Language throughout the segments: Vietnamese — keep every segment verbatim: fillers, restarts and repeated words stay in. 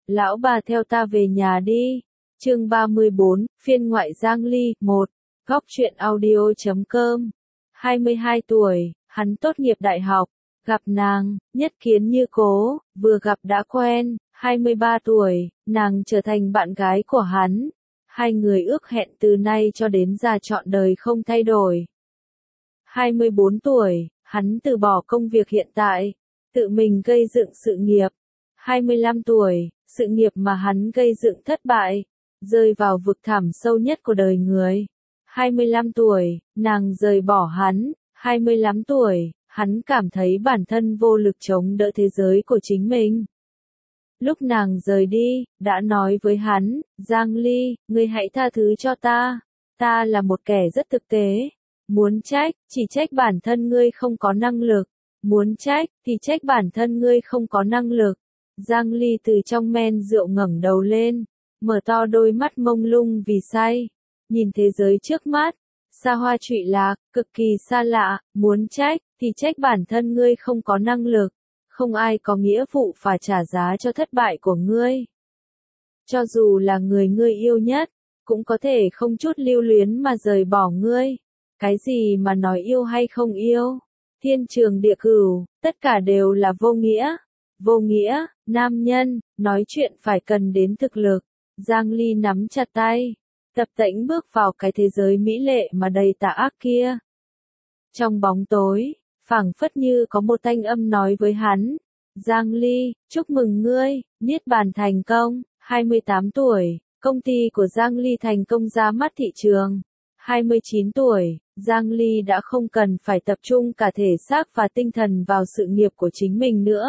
Lão bà theo ta về nhà đi. Chương ba mươi bốn, phiên ngoại Giang Ly, một. Góc truyện audio chấm com. hai mươi hai tuổi, hắn tốt nghiệp đại học, gặp nàng, nhất kiến như cố, vừa gặp đã quen, hai mươi ba tuổi, nàng trở thành bạn gái của hắn. Hai người ước hẹn từ nay cho đến già trọn đời không thay đổi. hai mươi bốn tuổi, hắn từ bỏ công việc hiện tại, tự mình gây dựng sự nghiệp. hai mươi lăm tuổi, sự nghiệp mà hắn gây dựng thất bại, rơi vào vực thẳm sâu nhất của đời người. hai mươi lăm tuổi, nàng rời bỏ hắn. hai mươi lăm tuổi, hắn cảm thấy bản thân vô lực chống đỡ thế giới của chính mình. Lúc nàng rời đi, đã nói với hắn, Giang Ly, ngươi hãy tha thứ cho ta. Ta là một kẻ rất thực tế. Muốn trách, chỉ trách bản thân ngươi không có năng lực. Muốn trách, thì trách bản thân ngươi không có năng lực. Giang Ly từ trong men rượu ngẩng đầu lên, mở to đôi mắt mông lung vì say. Nhìn thế giới trước mắt, xa hoa trụy lạc, cực kỳ xa lạ, muốn trách, thì trách bản thân ngươi không có năng lực. Không ai có nghĩa vụ phải trả giá cho thất bại của ngươi. Cho dù là người ngươi yêu nhất, cũng có thể không chút lưu luyến mà rời bỏ ngươi. Cái gì mà nói yêu hay không yêu, thiên trường địa cửu, tất cả đều là vô nghĩa. Vô nghĩa, nam nhân, nói chuyện phải cần đến thực lực. Giang Ly nắm chặt tay, tập tễnh bước vào cái thế giới mỹ lệ mà đầy tà ác kia. Trong bóng tối, phảng phất như có một thanh âm nói với hắn, Giang Ly, chúc mừng ngươi, niết bàn thành công. hai mươi tám tuổi, công ty của Giang Ly thành công ra mắt thị trường. hai mươi chín tuổi, Giang Ly đã không cần phải tập trung cả thể xác và tinh thần vào sự nghiệp của chính mình nữa.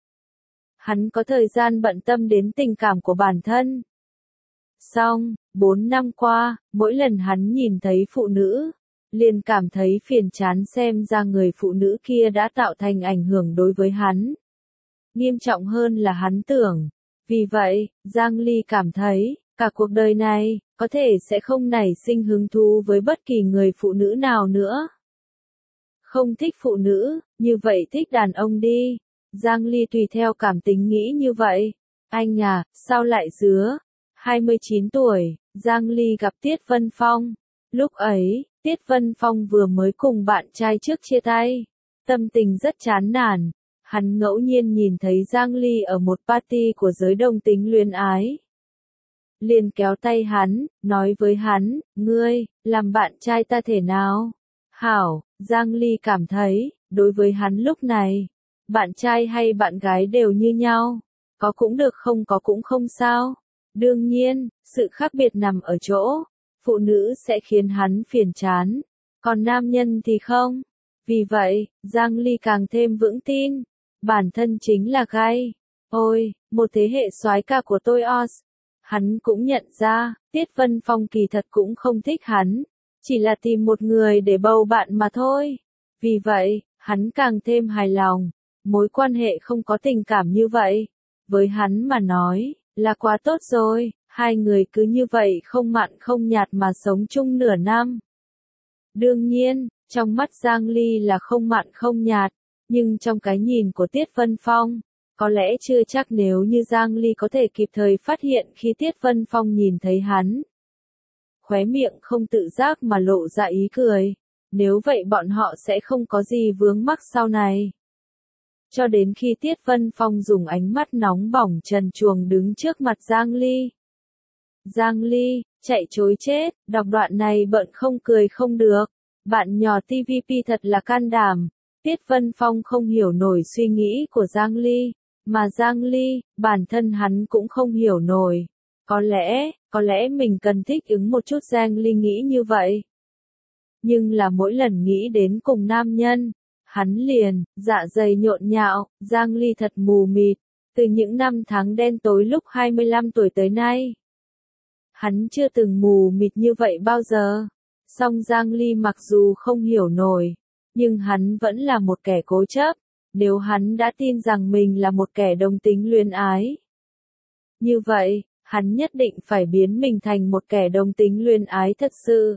Hắn có thời gian bận tâm đến tình cảm của bản thân. Xong, bốn năm qua, mỗi lần hắn nhìn thấy phụ nữ, liền cảm thấy phiền chán, xem ra người phụ nữ kia đã tạo thành ảnh hưởng đối với hắn. Nghiêm trọng hơn là hắn tưởng. Vì vậy, Giang Ly cảm thấy, cả cuộc đời này, có thể sẽ không nảy sinh hứng thú với bất kỳ người phụ nữ nào nữa. Không thích phụ nữ, như vậy thích đàn ông đi. Giang Ly tùy theo cảm tính nghĩ như vậy. Anh à, sao lại dứa? hai mươi chín tuổi, Giang Ly gặp Tiết Vân Phong. Lúc ấy, Tiết Vân Phong vừa mới cùng bạn trai trước chia tay. Tâm tình rất chán nản. Hắn ngẫu nhiên nhìn thấy Giang Ly ở một party của giới đồng tính luyến ái. Liền kéo tay hắn, nói với hắn, ngươi, làm bạn trai ta thể nào? Hảo, Giang Ly cảm thấy, đối với hắn lúc này, bạn trai hay bạn gái đều như nhau. Có cũng được, không có cũng không sao. Đương nhiên, sự khác biệt nằm ở chỗ, phụ nữ sẽ khiến hắn phiền chán, còn nam nhân thì không. Vì vậy, Giang Ly càng thêm vững tin, bản thân chính là gai. Ôi, một thế hệ soái ca của tôi os. Hắn cũng nhận ra, Tiết Vân Phong kỳ thật cũng không thích hắn, chỉ là tìm một người để bầu bạn mà thôi. Vì vậy, hắn càng thêm hài lòng, mối quan hệ không có tình cảm như vậy. Với hắn mà nói, là quá tốt rồi, hai người cứ như vậy không mặn không nhạt mà sống chung nửa năm. Đương nhiên, trong mắt Giang Ly là không mặn không nhạt, nhưng trong cái nhìn của Tiết Vân Phong, có lẽ chưa chắc nếu như Giang Ly có thể kịp thời phát hiện khi Tiết Vân Phong nhìn thấy hắn. Khóe miệng không tự giác mà lộ ra ý cười, nếu vậy bọn họ sẽ không có gì vướng mắc sau này. Cho đến khi Tiết Vân Phong dùng ánh mắt nóng bỏng trần truồng đứng trước mặt Giang Ly. Giang Ly, chạy chối chết, đọc đoạn này bận không cười không được. Bạn nhỏ tê vê pê thật là can đảm. Tiết Vân Phong không hiểu nổi suy nghĩ của Giang Ly, mà Giang Ly, bản thân hắn cũng không hiểu nổi. Có lẽ, có lẽ mình cần thích ứng một chút. Giang Ly nghĩ như vậy. Nhưng là mỗi lần nghĩ đến cùng nam nhân, hắn liền, dạ dày nhộn nhạo. Giang Ly thật mù mịt, từ những năm tháng đen tối lúc hai mươi lăm tuổi tới nay. Hắn chưa từng mù mịt như vậy bao giờ. Song Giang Ly mặc dù không hiểu nổi, nhưng hắn vẫn là một kẻ cố chấp. Nếu hắn đã tin rằng mình là một kẻ đồng tính luyến ái, như vậy, hắn nhất định phải biến mình thành một kẻ đồng tính luyến ái thật sự.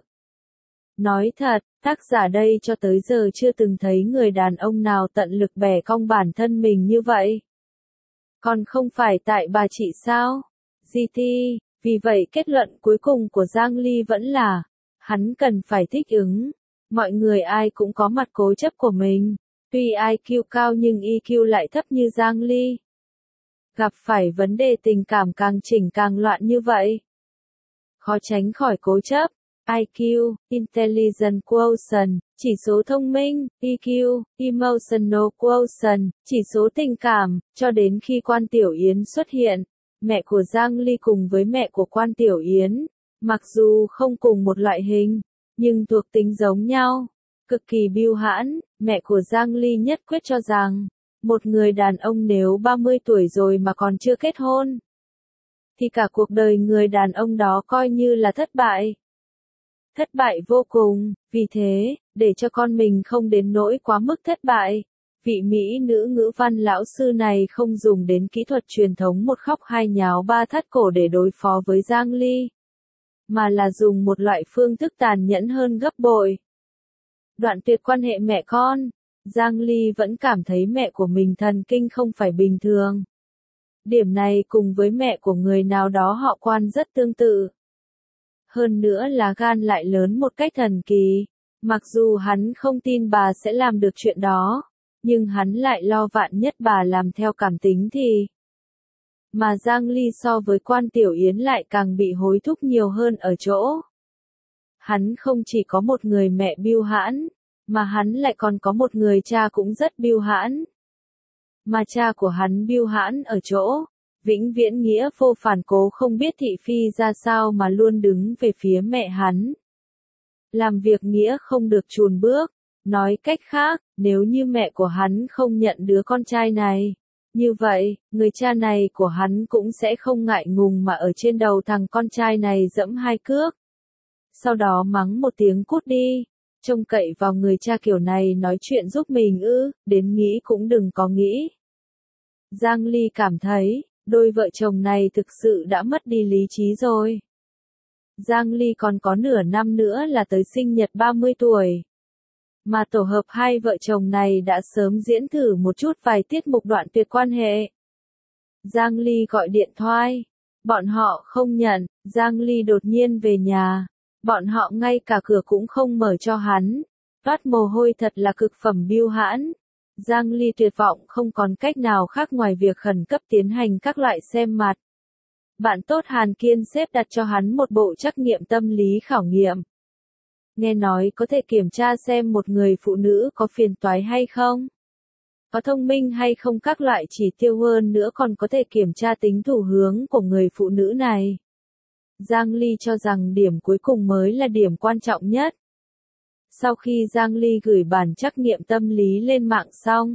Nói thật, tác giả đây cho tới giờ chưa từng thấy người đàn ông nào tận lực bẻ cong bản thân mình như vậy. Còn không phải tại bà chị sao? giê tê, vì vậy kết luận cuối cùng của Giang Ly vẫn là, hắn cần phải thích ứng. Mọi người ai cũng có mặt cố chấp của mình, tuy i kiu cao nhưng e kiu lại thấp như Giang Ly. Gặp phải vấn đề tình cảm càng chỉnh càng loạn như vậy. Khó tránh khỏi cố chấp. i kiu, Intelligent Quotient, chỉ số thông minh, e kiu, Emotional Quotient, chỉ số tình cảm, cho đến khi Quan Tiểu Yến xuất hiện. Mẹ của Giang Ly cùng với mẹ của Quan Tiểu Yến, mặc dù không cùng một loại hình, nhưng thuộc tính giống nhau, cực kỳ bưu hãn. Mẹ của Giang Ly nhất quyết cho rằng, một người đàn ông nếu ba mươi tuổi rồi mà còn chưa kết hôn, thì cả cuộc đời người đàn ông đó coi như là thất bại. Thất bại vô cùng, vì thế, để cho con mình không đến nỗi quá mức thất bại, vị Mỹ nữ ngữ văn lão sư này không dùng đến kỹ thuật truyền thống một khóc hai nháo ba thắt cổ để đối phó với Giang Ly, mà là dùng một loại phương thức tàn nhẫn hơn gấp bội. Đoạn tuyệt quan hệ mẹ con, Giang Ly vẫn cảm thấy mẹ của mình thần kinh không phải bình thường. Điểm này cùng với mẹ của người nào đó họ Quan rất tương tự. Hơn nữa là gan lại lớn một cách thần kỳ. Mặc dù hắn không tin bà sẽ làm được chuyện đó, nhưng hắn lại lo vạn nhất bà làm theo cảm tính thì. Mà Giang Ly so với Quan Tiểu Yến lại càng bị hối thúc nhiều hơn ở chỗ. Hắn không chỉ có một người mẹ bưu hãn, mà hắn lại còn có một người cha cũng rất bưu hãn. Mà cha của hắn bưu hãn ở chỗ, vĩnh viễn nghĩa vô phản cố không biết thị phi ra sao mà luôn đứng về phía mẹ hắn. Làm việc nghĩa không được chùn bước, nói cách khác, nếu như mẹ của hắn không nhận đứa con trai này, như vậy, người cha này của hắn cũng sẽ không ngại ngùng mà ở trên đầu thằng con trai này dẫm hai cước. Sau đó mắng một tiếng cút đi, trông cậy vào người cha kiểu này nói chuyện giúp mình ư, đến nghĩ cũng đừng có nghĩ. Giang Ly cảm thấy, đôi vợ chồng này thực sự đã mất đi lý trí rồi. Giang Ly còn có nửa năm nữa là tới sinh nhật ba mươi tuổi. Mà tổ hợp hai vợ chồng này đã sớm diễn thử một chút vài tiết mục đoạn tuyệt quan hệ. Giang Ly gọi điện thoại. Bọn họ không nhận, Giang Ly đột nhiên về nhà. Bọn họ ngay cả cửa cũng không mở cho hắn. Toát mồ hôi thật là cực phẩm bưu hãn. Giang Ly tuyệt vọng không còn cách nào khác ngoài việc khẩn cấp tiến hành các loại xem mặt. Bạn tốt Hàn Kiên xếp đặt cho hắn một bộ trắc nghiệm tâm lý khảo nghiệm. Nghe nói có thể kiểm tra xem một người phụ nữ có phiền toái hay không, có thông minh hay không, các loại chỉ tiêu, hơn nữa còn có thể kiểm tra tính thủ hướng của người phụ nữ này. Giang Ly cho rằng điểm cuối cùng mới là điểm quan trọng nhất. Sau khi Giang Ly gửi bản trắc nghiệm tâm lý lên mạng xong,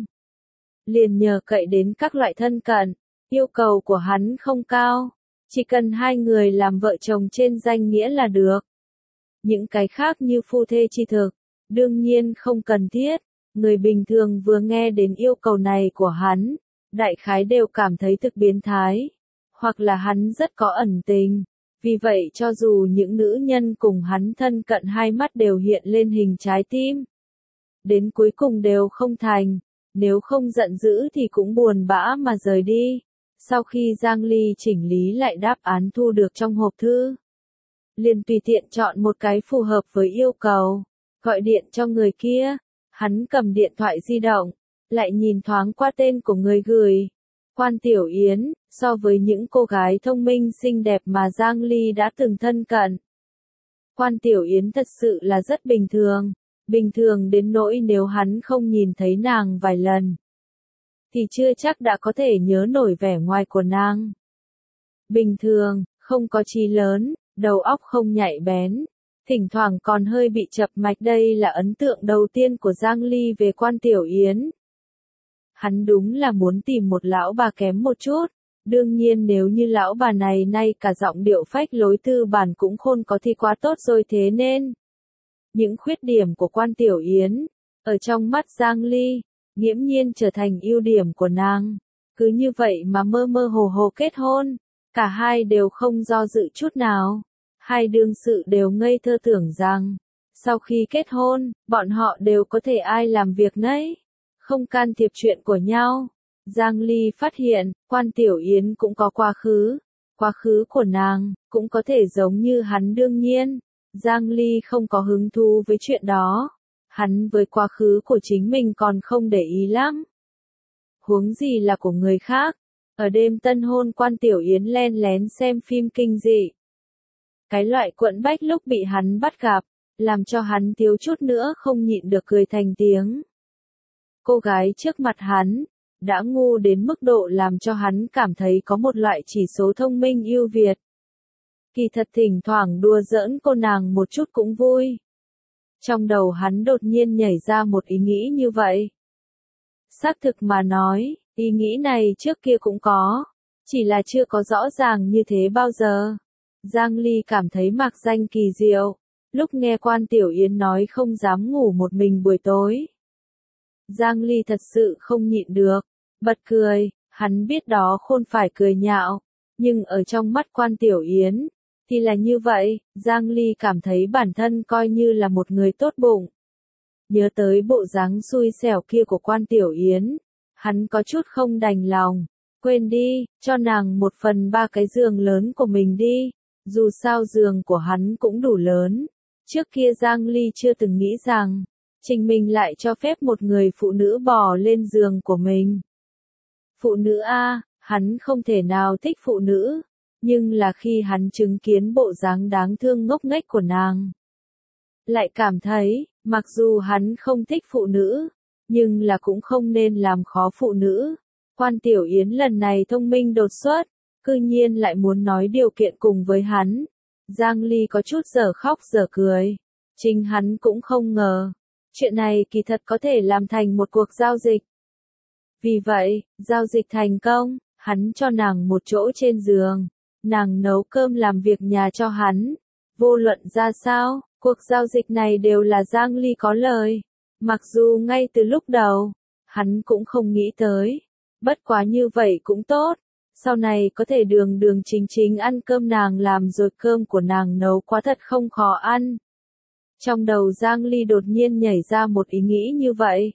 liền nhờ cậy đến các loại thân cận. Yêu cầu của hắn không cao, chỉ cần hai người làm vợ chồng trên danh nghĩa là được. Những cái khác như phu thê chi thực, đương nhiên không cần thiết. Người bình thường vừa nghe đến yêu cầu này của hắn, đại khái đều cảm thấy thực biến thái, hoặc là hắn rất có ẩn tình. Vì vậy cho dù những nữ nhân cùng hắn thân cận hai mắt đều hiện lên hình trái tim, đến cuối cùng đều không thành, nếu không giận dữ thì cũng buồn bã mà rời đi. Sau khi Giang Ly chỉnh lý lại đáp án thu được trong hộp thư, liền tùy tiện chọn một cái phù hợp với yêu cầu, gọi điện cho người kia. Hắn cầm điện thoại di động, lại nhìn thoáng qua tên của người gửi. Quan Tiểu Yến, so với những cô gái thông minh xinh đẹp mà Giang Ly đã từng thân cận, Quan Tiểu Yến thật sự là rất bình thường, bình thường đến nỗi nếu hắn không nhìn thấy nàng vài lần, thì chưa chắc đã có thể nhớ nổi vẻ ngoài của nàng. Bình thường, không có trí lớn, đầu óc không nhạy bén, thỉnh thoảng còn hơi bị chập mạch, đây là ấn tượng đầu tiên của Giang Ly về Quan Tiểu Yến. Hắn đúng là muốn tìm một lão bà kém một chút, đương nhiên nếu như lão bà này nay cả giọng điệu phách lối tư bản cũng khôn có thì quá tốt rồi, thế nên những khuyết điểm của Quan Tiểu Yến, ở trong mắt Giang Ly, nghiễm nhiên trở thành ưu điểm của nàng. Cứ như vậy mà mơ mơ hồ hồ kết hôn, cả hai đều không do dự chút nào. Hai đương sự đều ngây thơ tưởng rằng, sau khi kết hôn, bọn họ đều có thể ai làm việc nấy, không can thiệp chuyện của nhau. Giang Ly phát hiện, Quan Tiểu Yến cũng có quá khứ. Quá khứ của nàng, cũng có thể giống như hắn đương nhiên. Giang Ly không có hứng thú với chuyện đó. Hắn với quá khứ của chính mình còn không để ý lắm. Huống gì là của người khác. Ở đêm tân hôn Quan Tiểu Yến len lén xem phim kinh dị. Cái loại quẫn bách lúc bị hắn bắt gặp, làm cho hắn thiếu chút nữa không nhịn được cười thành tiếng. Cô gái trước mặt hắn, đã ngu đến mức độ làm cho hắn cảm thấy có một loại chỉ số thông minh ưu việt. Kỳ thật thỉnh thoảng đùa giỡn cô nàng một chút cũng vui. Trong đầu hắn đột nhiên nhảy ra một ý nghĩ như vậy. Xác thực mà nói, ý nghĩ này trước kia cũng có, chỉ là chưa có rõ ràng như thế bao giờ. Giang Ly cảm thấy mạc danh kỳ diệu, lúc nghe Quan Tiểu Yến nói không dám ngủ một mình buổi tối. Giang Ly thật sự không nhịn được, bật cười, hắn biết đó không phải cười nhạo, nhưng ở trong mắt Quan Tiểu Yến, thì là như vậy. Giang Ly cảm thấy bản thân coi như là một người tốt bụng. Nhớ tới bộ dáng xui xẻo kia của Quan Tiểu Yến, hắn có chút không đành lòng. Quên đi, cho nàng một phần ba cái giường lớn của mình đi, dù sao giường của hắn cũng đủ lớn. Trước kia Giang Ly chưa từng nghĩ rằng, chính mình lại cho phép một người phụ nữ bò lên giường của mình. Phụ nữ a, hắn không thể nào thích phụ nữ, nhưng là khi hắn chứng kiến bộ dáng đáng thương ngốc nghếch của nàng, lại cảm thấy, mặc dù hắn không thích phụ nữ, nhưng là cũng không nên làm khó phụ nữ. Quan Tiểu Yến lần này thông minh đột xuất, cư nhiên lại muốn nói điều kiện cùng với hắn. Giang Ly có chút dở khóc dở cười. Chính hắn cũng không ngờ, chuyện này kỳ thật có thể làm thành một cuộc giao dịch. Vì vậy, giao dịch thành công, hắn cho nàng một chỗ trên giường, nàng nấu cơm làm việc nhà cho hắn. Vô luận ra sao, cuộc giao dịch này đều là Giang Ly có lời. Mặc dù ngay từ lúc đầu, hắn cũng không nghĩ tới. Bất quá như vậy cũng tốt, sau này có thể đường đường chính chính ăn cơm nàng làm rồi, cơm của nàng nấu quá thật không khó ăn. Trong đầu Giang Ly đột nhiên nhảy ra một ý nghĩ như vậy.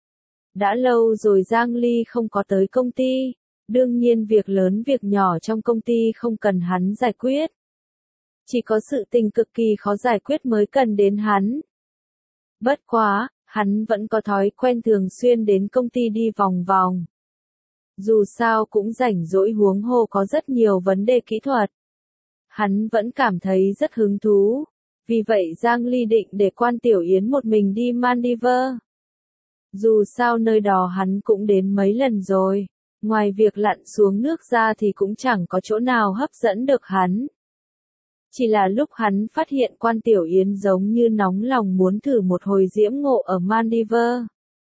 Đã lâu rồi Giang Ly không có tới công ty, đương nhiên việc lớn việc nhỏ trong công ty không cần hắn giải quyết. Chỉ có sự tình cực kỳ khó giải quyết mới cần đến hắn. Bất quá, hắn vẫn có thói quen thường xuyên đến công ty đi vòng vòng. Dù sao cũng rảnh rỗi, huống hồ có rất nhiều vấn đề kỹ thuật. Hắn vẫn cảm thấy rất hứng thú. Vì vậy Giang Ly định để Quan Tiểu Yến một mình đi Maldives. Dù sao nơi đó hắn cũng đến mấy lần rồi. Ngoài việc lặn xuống nước ra thì cũng chẳng có chỗ nào hấp dẫn được hắn. Chỉ là lúc hắn phát hiện Quan Tiểu Yến giống như nóng lòng muốn thử một hồi diễm ngộ ở Maldives.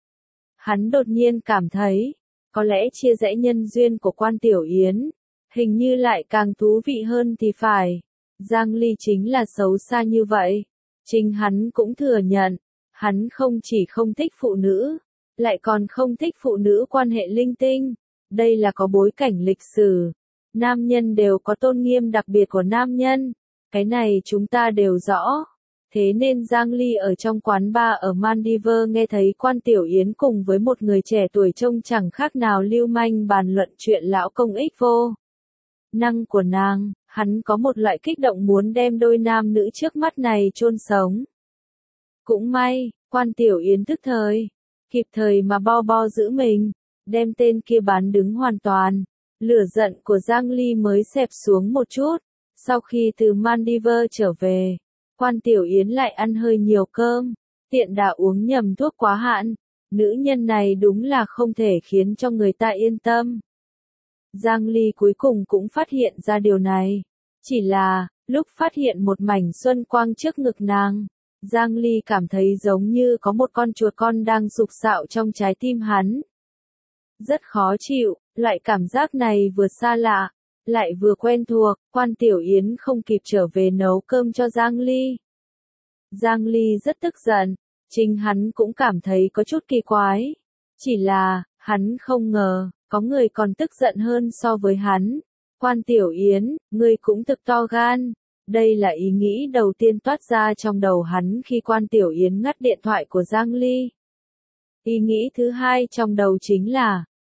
Hắn đột nhiên cảm thấy, có lẽ chia rẽ nhân duyên của Quan Tiểu Yến, hình như lại càng thú vị hơn thì phải. Giang Ly chính là xấu xa như vậy. Chính hắn cũng thừa nhận, hắn không chỉ không thích phụ nữ, lại còn không thích phụ nữ quan hệ linh tinh. Đây là có bối cảnh lịch sử. Nam nhân đều có tôn nghiêm đặc biệt của nam nhân. Cái này chúng ta đều rõ. Thế nên Giang Ly ở trong quán bar ở Maldives nghe thấy Quan Tiểu Yến cùng với một người trẻ tuổi trông chẳng khác nào lưu manh bàn luận chuyện lão công ích vô năng của nàng, hắn có một loại kích động muốn đem đôi nam nữ trước mắt này chôn sống. Cũng may, Quan Tiểu Yến tức thời, kịp thời mà bo bo giữ mình, đem tên kia bán đứng hoàn toàn. Lửa giận của Giang Ly mới xẹp xuống một chút. Sau khi từ Maldives trở về, Quan Tiểu Yến lại ăn hơi nhiều cơm, tiện đã uống nhầm thuốc quá hạn. Nữ nhân này đúng là không thể khiến cho người ta yên tâm. Giang Ly cuối cùng cũng phát hiện ra điều này. Chỉ là, lúc phát hiện một mảnh xuân quang trước ngực nàng, Giang Ly cảm thấy giống như có một con chuột con đang sục sạo trong trái tim hắn. Rất khó chịu, loại cảm giác này vừa xa lạ, lại vừa quen thuộc. Quan Tiểu Yến không kịp trở về nấu cơm cho Giang Ly. Giang Ly rất tức giận, chính hắn cũng cảm thấy có chút kỳ quái. Chỉ là, hắn không ngờ, có người còn tức giận hơn so với hắn. Quan Tiểu Yến, ngươi cũng thực to gan. Đây là ý nghĩ đầu tiên toát ra trong đầu hắn khi Quan Tiểu Yến ngắt điện thoại của Giang Ly. Ý nghĩ thứ hai trong đầu chính là,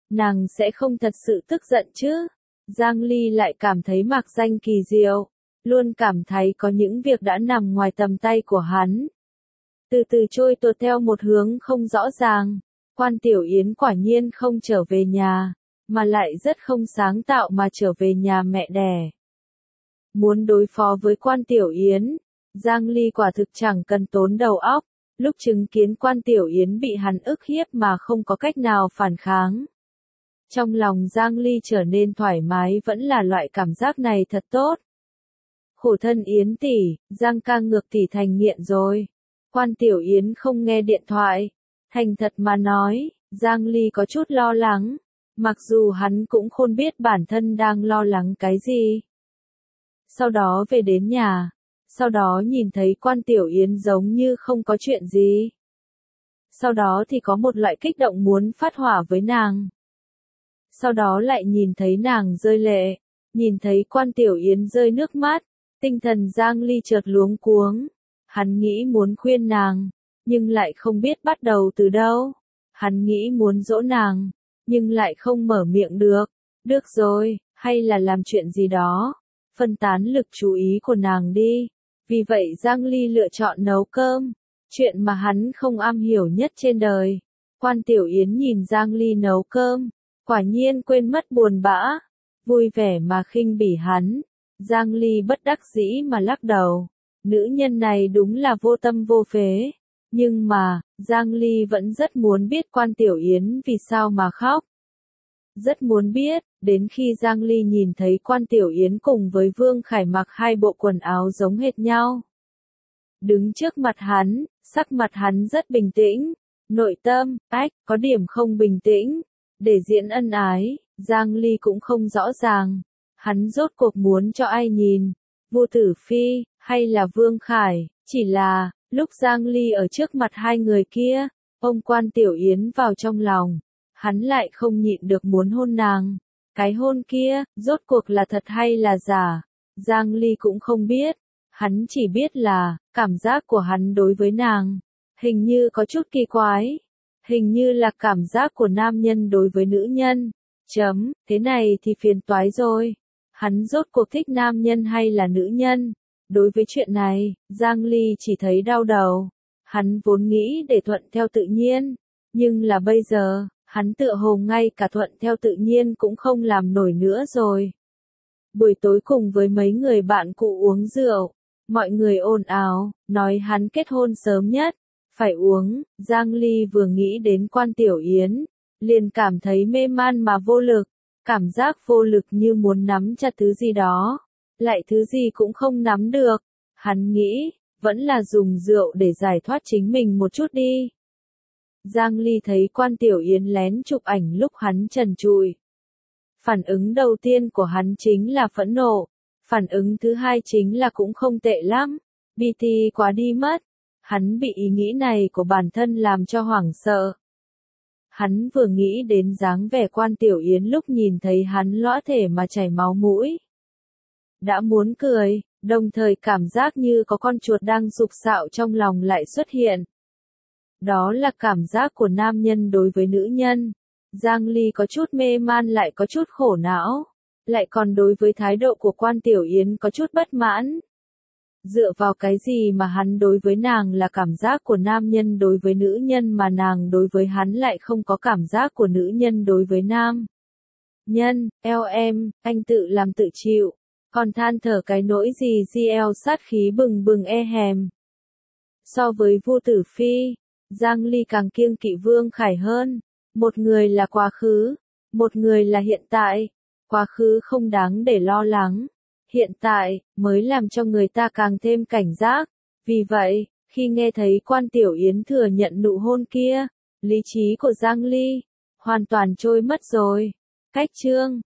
nàng sẽ không thật sự tức giận chứ? Giang Ly lại cảm thấy Mạc Danh kỳ diệu, luôn cảm thấy có những việc đã nằm ngoài tầm tay của hắn. Từ từ trôi tuột theo một hướng không rõ ràng, Quan Tiểu Yến quả nhiên không trở về nhà, mà lại rất không sáng tạo mà trở về nhà mẹ đẻ. Muốn đối phó với Quan Tiểu Yến, Giang Ly quả thực chẳng cần tốn đầu óc, lúc chứng kiến Quan Tiểu Yến bị hắn ức hiếp mà không có cách nào phản kháng. Trong lòng Giang Ly trở nên thoải mái vẫn là loại cảm giác này thật tốt. Khổ thân Yến tỷ, Giang ca ngược tỷ thành nghiện rồi. Quan Tiểu Yến không nghe điện thoại. Thành thật mà nói, Giang Ly có chút lo lắng, mặc dù hắn cũng không biết bản thân đang lo lắng cái gì. Sau đó về đến nhà, sau đó nhìn thấy Quan Tiểu Yến giống như không có chuyện gì. Sau đó thì có một loại kích động muốn phát hỏa với nàng. Sau đó lại nhìn thấy nàng rơi lệ, nhìn thấy Quan Tiểu Yến rơi nước mắt, tinh thần Giang Ly chợt luống cuống. Hắn nghĩ muốn khuyên nàng, nhưng lại không biết bắt đầu từ đâu. Hắn nghĩ muốn dỗ nàng, nhưng lại không mở miệng được. Được rồi, hay là làm chuyện gì đó, phân tán lực chú ý của nàng đi. Vì vậy Giang Ly lựa chọn nấu cơm, chuyện mà hắn không am hiểu nhất trên đời. Quan Tiểu Yến nhìn Giang Ly nấu cơm, quả nhiên quên mất buồn bã, vui vẻ mà khinh bỉ hắn. Giang Ly bất đắc dĩ mà lắc đầu, nữ nhân này đúng là vô tâm vô phế. Nhưng mà, Giang Ly vẫn rất muốn biết Quan Tiểu Yến vì sao mà khóc. Rất muốn biết, đến khi Giang Ly nhìn thấy Quan Tiểu Yến cùng với Vương Khải mặc hai bộ quần áo giống hệt nhau. Đứng trước mặt hắn, sắc mặt hắn rất bình tĩnh, nội tâm, ách, có điểm không bình tĩnh. Để diễn ân ái, Giang Ly cũng không rõ ràng, hắn rốt cuộc muốn cho ai nhìn, Vu Tử Phi, hay là Vương Khải, chỉ là, lúc Giang Ly ở trước mặt hai người kia, ông Quan Tiểu Yến vào trong lòng, hắn lại không nhịn được muốn hôn nàng. Cái hôn kia, rốt cuộc là thật hay là giả, Giang Ly cũng không biết, hắn chỉ biết là, cảm giác của hắn đối với nàng, hình như có chút kỳ quái. Hình như là cảm giác của nam nhân đối với nữ nhân. Chấm, thế này thì phiền toái rồi. Hắn rốt cuộc thích nam nhân hay là nữ nhân? Đối với chuyện này, Giang Ly chỉ thấy đau đầu. Hắn vốn nghĩ để thuận theo tự nhiên. Nhưng là bây giờ, hắn tựa hồ ngay cả thuận theo tự nhiên cũng không làm nổi nữa rồi. Buổi tối cùng với mấy người bạn cụ uống rượu. Mọi người ồn ào, nói hắn kết hôn sớm nhất. Phải uống, Giang Ly vừa nghĩ đến Quan Tiểu Yến, liền cảm thấy mê man mà vô lực, cảm giác vô lực như muốn nắm chặt thứ gì đó, lại thứ gì cũng không nắm được. Hắn nghĩ, vẫn là dùng rượu để giải thoát chính mình một chút đi. Giang Ly thấy Quan Tiểu Yến lén chụp ảnh lúc hắn trần trụi. Phản ứng đầu tiên của hắn chính là phẫn nộ, phản ứng thứ hai chính là cũng không tệ lắm, bê tê quá đi mất. Hắn bị ý nghĩ này của bản thân làm cho hoảng sợ. Hắn vừa nghĩ đến dáng vẻ Quan Tiểu Yến lúc nhìn thấy hắn lõa thể mà chảy máu mũi. Đã muốn cười, đồng thời cảm giác như có con chuột đang sục sạo trong lòng lại xuất hiện. Đó là cảm giác của nam nhân đối với nữ nhân. Giang Ly có chút mê man lại có chút khổ não. Lại còn đối với thái độ của Quan Tiểu Yến có chút bất mãn. Dựa vào cái gì mà hắn đối với nàng là cảm giác của nam nhân đối với nữ nhân mà nàng đối với hắn lại không có cảm giác của nữ nhân đối với nam nhân, eo em, anh tự làm tự chịu, còn than thở cái nỗi gì di eo sát khí bừng bừng e hèm. So với Vu Tử Phi, Giang Ly càng kiêng kỵ Vương Khải hơn, một người là quá khứ, một người là hiện tại, quá khứ không đáng để lo lắng. Hiện tại, mới làm cho người ta càng thêm cảnh giác. Vì vậy, khi nghe thấy Quan Tiểu Yến thừa nhận nụ hôn kia, lý trí của Giang Ly hoàn toàn trôi mất rồi. Cách chương